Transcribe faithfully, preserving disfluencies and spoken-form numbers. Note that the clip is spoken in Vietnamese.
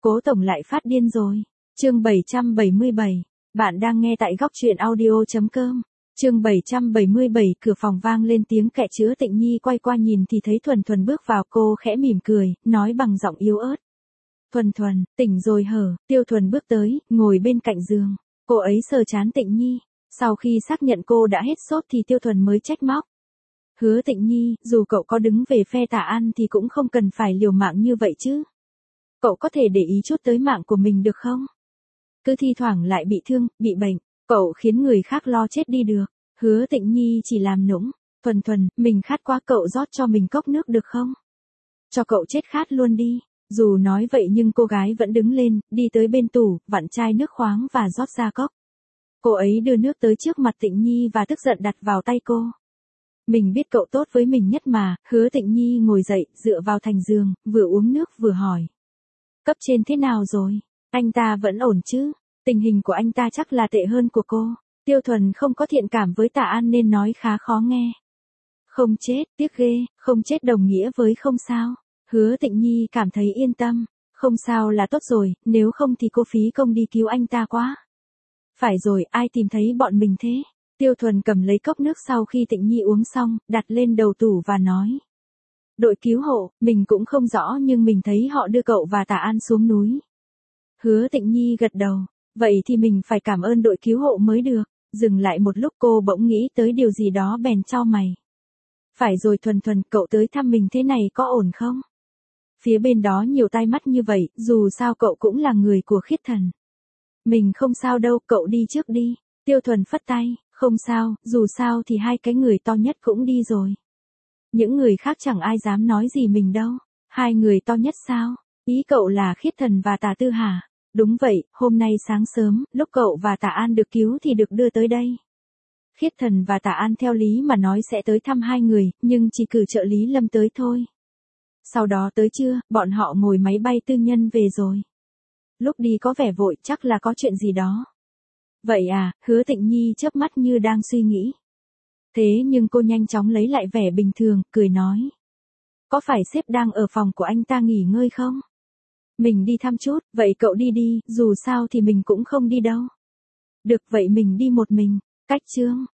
Cố tổng lại phát điên rồi. Chương bảy trăm bảy mươi bảy. Bạn đang nghe tại góc truyện audio chấm com. Chương bảy trăm bảy mươi bảy, cửa phòng vang lên tiếng kệ chữa. Tịnh Nhi quay qua nhìn thì thấy Thuần Thuần bước vào, cô khẽ mỉm cười, nói bằng giọng yếu ớt. Thuần Thuần, tỉnh rồi hở? Tiêu Thuần bước tới, ngồi bên cạnh giường. Cô ấy sờ trán Tịnh Nhi. Sau khi xác nhận cô đã hết sốt thì Tiêu Thuần mới trách móc. Hứa Tịnh Nhi, dù cậu có đứng về phe Tạ An thì cũng không cần phải liều mạng như vậy chứ. Cậu có thể để ý chút tới mạng của mình được không? Cứ thi thoảng lại bị thương, bị bệnh, cậu khiến người khác lo chết đi được. Hứa Tịnh Nhi chỉ làm nũng. Thuần Thuần, mình khát quá, cậu rót cho mình cốc nước được không? Cho cậu chết khát luôn đi. Dù nói vậy nhưng cô gái vẫn đứng lên, đi tới bên tủ, vặn chai nước khoáng và rót ra cốc. Cô ấy đưa nước tới trước mặt Tịnh Nhi và tức giận đặt vào tay cô. Mình biết cậu tốt với mình nhất mà. Hứa Tịnh Nhi ngồi dậy, dựa vào thành giường, vừa uống nước vừa hỏi. Cấp trên thế nào rồi? Anh ta vẫn ổn chứ? Tình hình của anh ta chắc là tệ hơn của cô. Tiêu Thuần không có thiện cảm với Tạ An nên nói khá khó nghe. Không chết, tiếc ghê, không chết đồng nghĩa với không sao. Hứa Tịnh Nhi cảm thấy yên tâm. Không sao là tốt rồi, nếu không thì cô phí công đi cứu anh ta quá. Phải rồi, ai tìm thấy bọn mình thế? Tiêu Thuần cầm lấy cốc nước sau khi Tịnh Nhi uống xong, đặt lên đầu tủ và nói. Đội cứu hộ, mình cũng không rõ nhưng mình thấy họ đưa cậu và Tạ An xuống núi. Hứa Tịnh Nhi gật đầu. Vậy thì mình phải cảm ơn đội cứu hộ mới được. Dừng lại một lúc cô bỗng nghĩ tới điều gì đó bèn chau mày. Phải rồi Thuần Thuần, cậu tới thăm mình thế này có ổn không? Phía bên đó nhiều tai mắt như vậy, dù sao cậu cũng là người của Khiết Thần. Mình không sao đâu, cậu đi trước đi. Tiêu Thuần phất tay, không sao, dù sao thì hai cái người to nhất cũng đi rồi. Những người khác chẳng ai dám nói gì mình đâu. Hai người to nhất sao? Ý cậu là Khiết Thần và Tà Tư hả? Đúng vậy, hôm nay sáng sớm, lúc cậu và Tạ An được cứu thì được đưa tới đây. Khiết Thần và Tạ An theo lý mà nói sẽ tới thăm hai người, nhưng chỉ cử trợ lý Lâm tới thôi. Sau đó tới trưa, bọn họ ngồi máy bay tư nhân về rồi. Lúc đi có vẻ vội, chắc là có chuyện gì đó. Vậy à? Hứa Tịnh Nhi chớp mắt như đang suy nghĩ. Thế nhưng cô nhanh chóng lấy lại vẻ bình thường, cười nói. Có phải sếp đang ở phòng của anh ta nghỉ ngơi không? Mình đi thăm chút, vậy cậu đi đi, dù sao thì mình cũng không đi đâu. Được vậy mình đi một mình. Cách chương.